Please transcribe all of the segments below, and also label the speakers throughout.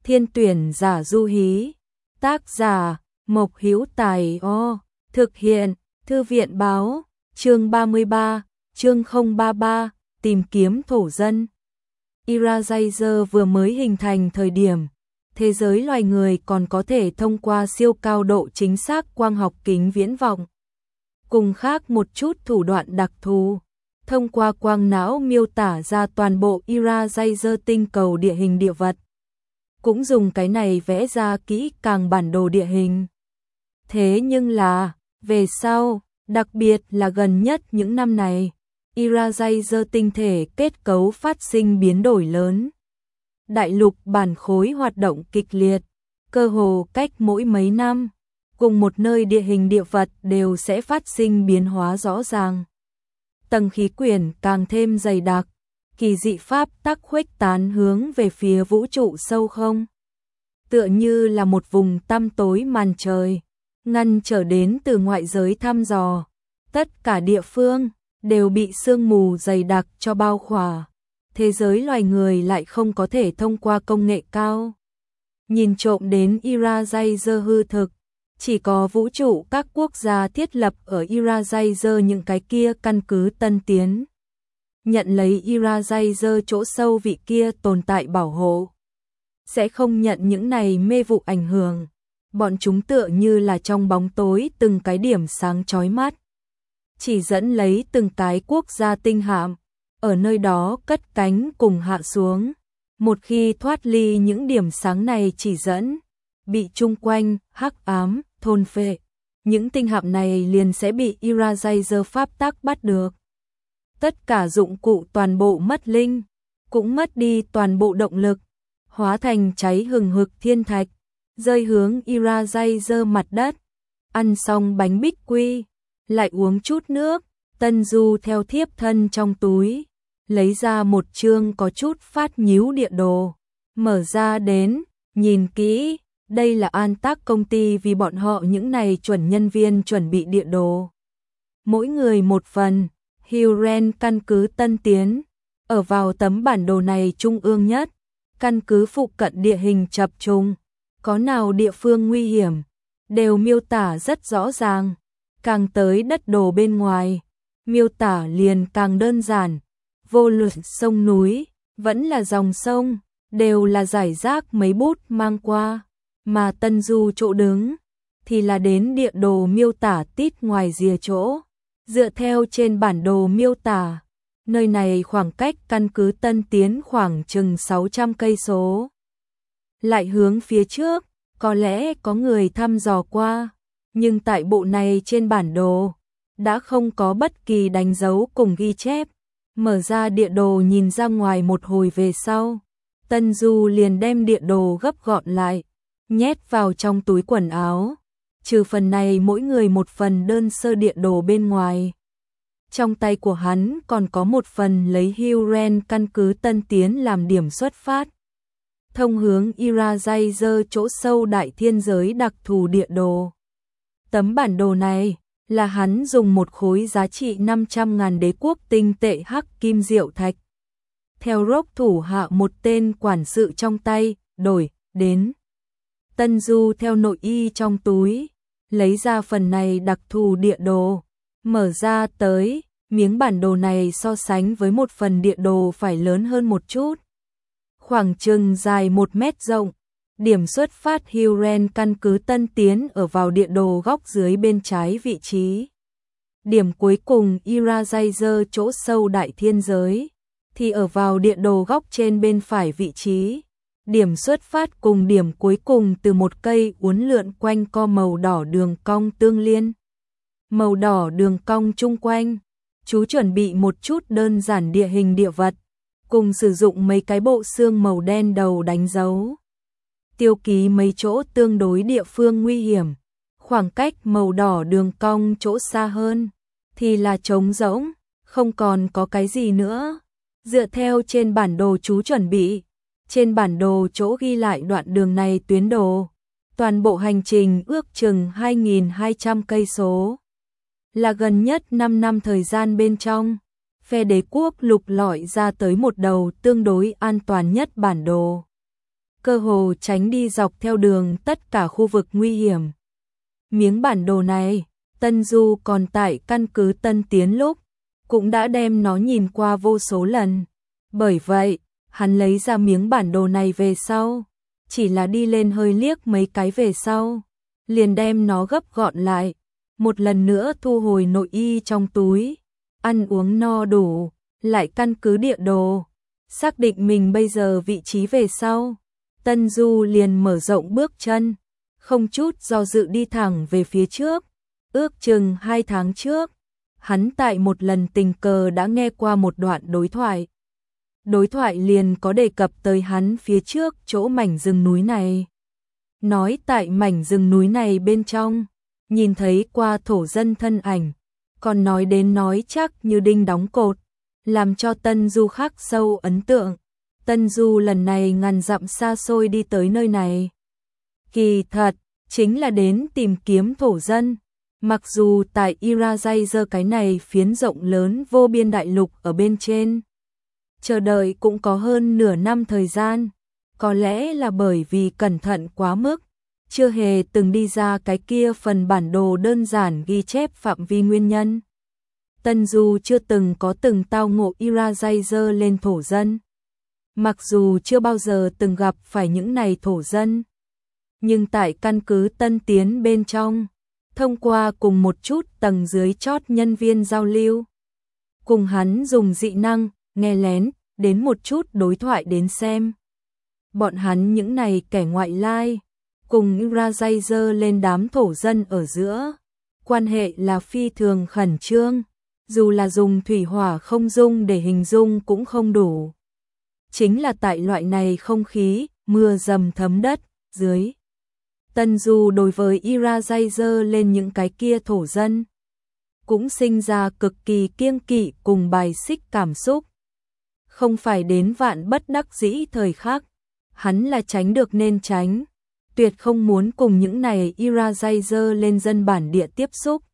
Speaker 1: Thiên tuyển giả du hí. Tác giả Mộc Hữu Tài. Thực hiện Thư viện báo. Chương 33, chương 033, tìm kiếm thổ dân. Irasizer vừa mới hình thành thời điểm, thế giới loài người còn có thể thông qua siêu cao độ chính xác quang học kính viễn vọng. Cùng khác một chút thủ đoạn đặc thù, thông qua quang não miêu tả ra toàn bộ Irasizer tinh cầu địa hình địa vật. Cũng dùng cái này vẽ ra kỹ càng bản đồ địa hình. Thế nhưng là, về sau, đặc biệt là gần nhất những năm này, Irasizer tinh thể kết cấu phát sinh biến đổi lớn. Đại lục bản khối hoạt động kịch liệt, cơ hồ cách mỗi mấy năm, cùng một nơi địa hình địa vật đều sẽ phát sinh biến hóa rõ ràng. Tầng khí quyển càng thêm dày đặc, kỳ dị pháp tắc khuếch tán hướng về phía vũ trụ sâu không. Tựa như là một vùng tăm tối màn trời, ngăn trở đến từ ngoại giới thăm dò. Tất cả địa phương đều bị sương mù dày đặc cho bao khỏa. Thế giới loài người lại không có thể thông qua công nghệ cao nhìn trộm đến Irasizer hư thực. Chỉ có vũ trụ các quốc gia thiết lập ở Irasizer những cái kia căn cứ tân tiến, nhận lấy Irasizer chỗ sâu vị kia tồn tại bảo hộ, sẽ không nhận những này mê vụ ảnh hưởng. Bọn chúng tựa như là trong bóng tối từng cái điểm sáng chói mắt, chỉ dẫn lấy từng cái quốc gia tinh hạm, ở nơi đó cất cánh cùng hạ xuống. Một khi thoát ly những điểm sáng này chỉ dẫn, bị chung quanh hắc ám thôn phệ, những tinh hạm này liền sẽ bị Irasizer pháp tắc bắt được. Tất cả dụng cụ toàn bộ mất linh, cũng mất đi toàn bộ động lực, hóa thành cháy hừng hực thiên thạch, rơi hướng Irasizer mặt đất. Ăn xong bánh bích quy, lại uống chút nước, Tân Du theo thiếp thân trong túi, lấy ra một chương có chút phát nhíu địa đồ, mở ra đến, nhìn kỹ, đây là an tác công ty vì bọn họ những này chuẩn nhân viên chuẩn bị địa đồ. Mỗi người một phần, Huren căn cứ tân tiến, ở vào tấm bản đồ này trung ương nhất, căn cứ phụ cận địa hình chập trùng, có nào địa phương nguy hiểm, đều miêu tả rất rõ ràng. Càng tới đất đồ bên ngoài, miêu tả liền càng đơn giản. Vô luận sông núi, vẫn là dòng sông, đều là giải rác mấy bút mang qua. Mà Tân Du chỗ đứng, thì là đến địa đồ miêu tả tít ngoài rìa chỗ. Dựa theo trên bản đồ miêu tả, nơi này khoảng cách căn cứ tân tiến khoảng chừng 600 cây số. Lại hướng phía trước, có lẽ có người thăm dò qua, nhưng tại bộ này trên bản đồ, đã không có bất kỳ đánh dấu cùng ghi chép. Mở ra địa đồ nhìn ra ngoài một hồi về sau, Tân Du liền đem địa đồ gấp gọn lại, nhét vào trong túi quần áo. Trừ phần này mỗi người một phần đơn sơ địa đồ bên ngoài. Trong tay của hắn còn có một phần lấy Huren căn cứ tân tiến làm điểm xuất phát, thông hướng Irasizer chỗ sâu đại thiên giới đặc thù địa đồ. Tấm bản đồ này là hắn dùng một khối giá trị 500.000 đế quốc tinh tệ hắc kim diệu thạch, theo Rock thủ hạ một tên quản sự trong tay, đổi đến. Tân Du theo nội y trong túi, lấy ra phần này đặc thù địa đồ, mở ra tới, miếng bản đồ này so sánh với một phần địa đồ phải lớn hơn một chút. Khoảng chừng dài 1 mét rộng, điểm xuất phát Huren căn cứ tân tiến ở vào địa đồ góc dưới bên trái vị trí. Điểm cuối cùng Irasizer chỗ sâu đại thiên giới, thì ở vào địa đồ góc trên bên phải vị trí. Điểm xuất phát cùng điểm cuối cùng từ một cây uốn lượn quanh co màu đỏ đường cong tương liên. Màu đỏ đường cong chung quanh, chú chuẩn bị một chút đơn giản địa hình địa vật, cùng sử dụng mấy cái bộ xương màu đen đầu đánh dấu. Tiêu ký mấy chỗ tương đối địa phương nguy hiểm, khoảng cách màu đỏ đường cong chỗ xa hơn, thì là trống rỗng, không còn có cái gì nữa. Dựa theo trên bản đồ chú chuẩn bị, trên bản đồ chỗ ghi lại đoạn đường này tuyến đồ, toàn bộ hành trình ước chừng 2.200 cây số. Là gần nhất 5 năm thời gian bên trong, phe đế quốc lục lọi ra tới một đầu tương đối an toàn nhất bản đồ. cơ hồ tránh đi dọc theo đường tất cả khu vực nguy hiểm. Miếng bản đồ này, Tân Du còn tại căn cứ Tân Tiến lúc, cũng đã đem nó nhìn qua vô số lần. Bởi vậy, hắn lấy ra miếng bản đồ này về sau, chỉ là đi lên hơi liếc mấy cái về sau, liền đem nó gấp gọn lại, một lần nữa thu hồi nội y trong túi, ăn uống no đủ, lại căn cứ địa đồ, xác định mình bây giờ vị trí về sau. Tân Du liền mở rộng bước chân, không chút do dự đi thẳng về phía trước. Ước chừng 2 tháng trước, hắn tại một lần tình cờ đã nghe qua một đoạn đối thoại. Đối thoại liền có đề cập tới hắn phía trước chỗ mảnh rừng núi này. Nói tại mảnh rừng núi này bên trong, nhìn thấy qua thổ dân thân ảnh, còn nói đến nói chắc như đinh đóng cột, làm cho Tân Du khắc sâu ấn tượng. Tân Du lần này ngàn dặm xa xôi đi tới nơi này, kỳ thật, chính là đến tìm kiếm thổ dân. Mặc dù tại Irazaizer cái này phiến rộng lớn vô biên đại lục ở bên trên, chờ đợi cũng có hơn nửa năm thời gian, có lẽ là bởi vì cẩn thận quá mức, chưa hề từng đi ra cái kia phần bản đồ đơn giản ghi chép phạm vi nguyên nhân. Tân Du chưa từng có từng tao ngộ Irazaizer lên thổ dân. Mặc dù chưa bao giờ từng gặp phải những này thổ dân, nhưng tại căn cứ Tân Tiến bên trong, thông qua cùng một chút tầng dưới chót nhân viên giao lưu, cùng hắn dùng dị năng, nghe lén, đến một chút đối thoại đến xem. Bọn hắn những này kẻ ngoại lai, cùng Irazaizer lên đám thổ dân ở giữa, quan hệ là phi thường khẩn trương, dù là dùng thủy hỏa không dung để hình dung cũng không đủ. Chính là tại loại này không khí, mưa dầm thấm đất, dưới. Tân Du đối với Irazaizer lên những cái kia thổ dân, cũng sinh ra cực kỳ kiêng kỵ cùng bài xích cảm xúc. Không phải đến vạn bất đắc dĩ thời khắc, hắn là tránh được nên tránh, tuyệt không muốn cùng những này Irazaizer lên dân bản địa tiếp xúc.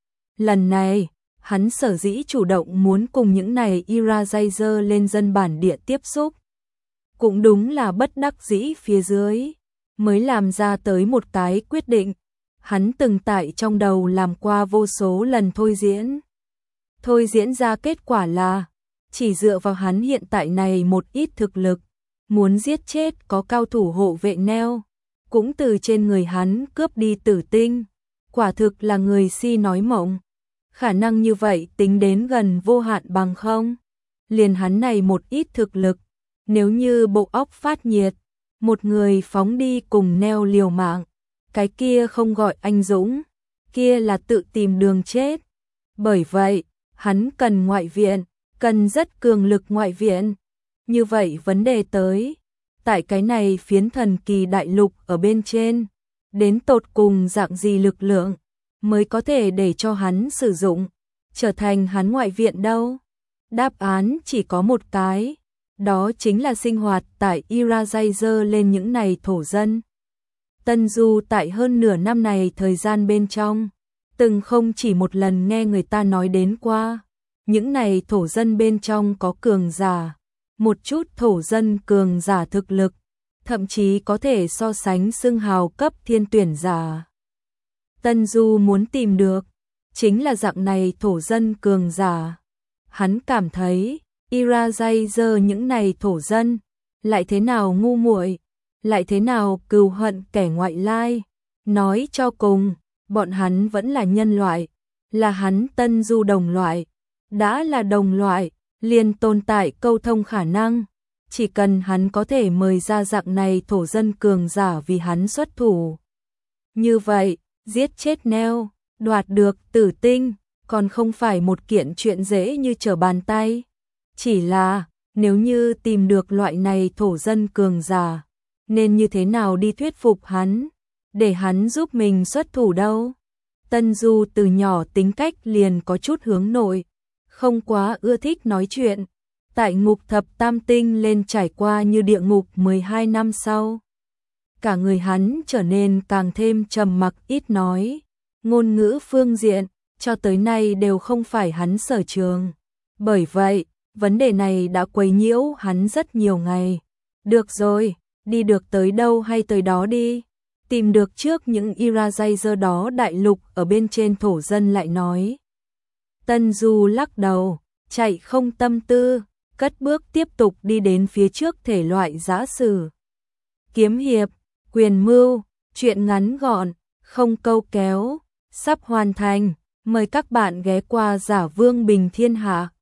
Speaker 1: Lần này, hắn sở dĩ chủ động muốn cùng những này Irazaizer lên dân bản địa tiếp xúc, cũng đúng là bất đắc dĩ phía dưới, mới làm ra tới một cái quyết định. Hắn từng tại trong đầu làm qua vô số lần thôi diễn. Thôi diễn ra kết quả là, chỉ dựa vào hắn hiện tại này một ít thực lực, muốn giết chết có cao thủ hộ vệ neo, cũng từ trên người hắn cướp đi tử tinh. Quả thực là người si nói mộng. Khả năng như vậy tính đến gần vô hạn bằng không? Liền hắn này một ít thực lực, nếu như bộ óc phát nhiệt, một người phóng đi cùng neo liều mạng, cái kia không gọi anh dũng, kia là tự tìm đường chết. Bởi vậy, hắn cần ngoại viện, cần rất cường lực ngoại viện. Như vậy vấn đề tới, tại cái này phiến thần kỳ đại lục ở bên trên, đến tột cùng dạng gì lực lượng mới có thể để cho hắn sử dụng, trở thành hắn ngoại viện đâu? Đáp án chỉ có một cái, đó chính là sinh hoạt tại Irazaizer lên những này thổ dân. Tân Du tại hơn nửa năm này thời gian bên trong, từng không chỉ một lần nghe người ta nói đến qua, những này thổ dân bên trong có cường giả, một chút thổ dân cường giả thực lực, thậm chí có thể so sánh xưng hào cấp thiên tuyển giả. Tân Du muốn tìm được, chính là dạng này thổ dân cường giả. Hắn cảm thấy, Irazaizer những này thổ dân, lại thế nào ngu muội, lại thế nào cừu hận kẻ ngoại lai. Nói cho cùng, bọn hắn vẫn là nhân loại, là hắn Tân Du đồng loại. Đã là đồng loại, liền tồn tại câu thông khả năng. Chỉ cần hắn có thể mời ra dạng này thổ dân cường giả vì hắn xuất thủ. Như vậy, giết chết neo, đoạt được tử tinh, còn không phải một kiện chuyện dễ như trở bàn tay. Chỉ là, nếu như tìm được loại này thổ dân cường giả, nên như thế nào đi thuyết phục hắn, để hắn giúp mình xuất thủ đâu? Tân Du từ nhỏ tính cách liền có chút hướng nội, không quá ưa thích nói chuyện. Tại ngục thập tam tinh lên trải qua như địa ngục 12 năm sau, cả người hắn trở nên càng thêm trầm mặc ít nói, ngôn ngữ phương diện, cho tới nay đều không phải hắn sở trường. Bởi vậy, vấn đề này đã quấy nhiễu hắn rất nhiều ngày. Được rồi, đi được tới đâu hay tới đó đi, tìm được trước những Irajaizer đó. Đại lục ở bên trên thổ dân lại nói. Tân Du lắc đầu, chạy không tâm tư, cất bước tiếp tục đi đến phía trước. Thể loại giã sử, kiếm hiệp, quyền mưu, truyện ngắn gọn, không câu kéo, sắp hoàn thành. Mời các bạn ghé qua Giả Vương Bình Thiên Hạ.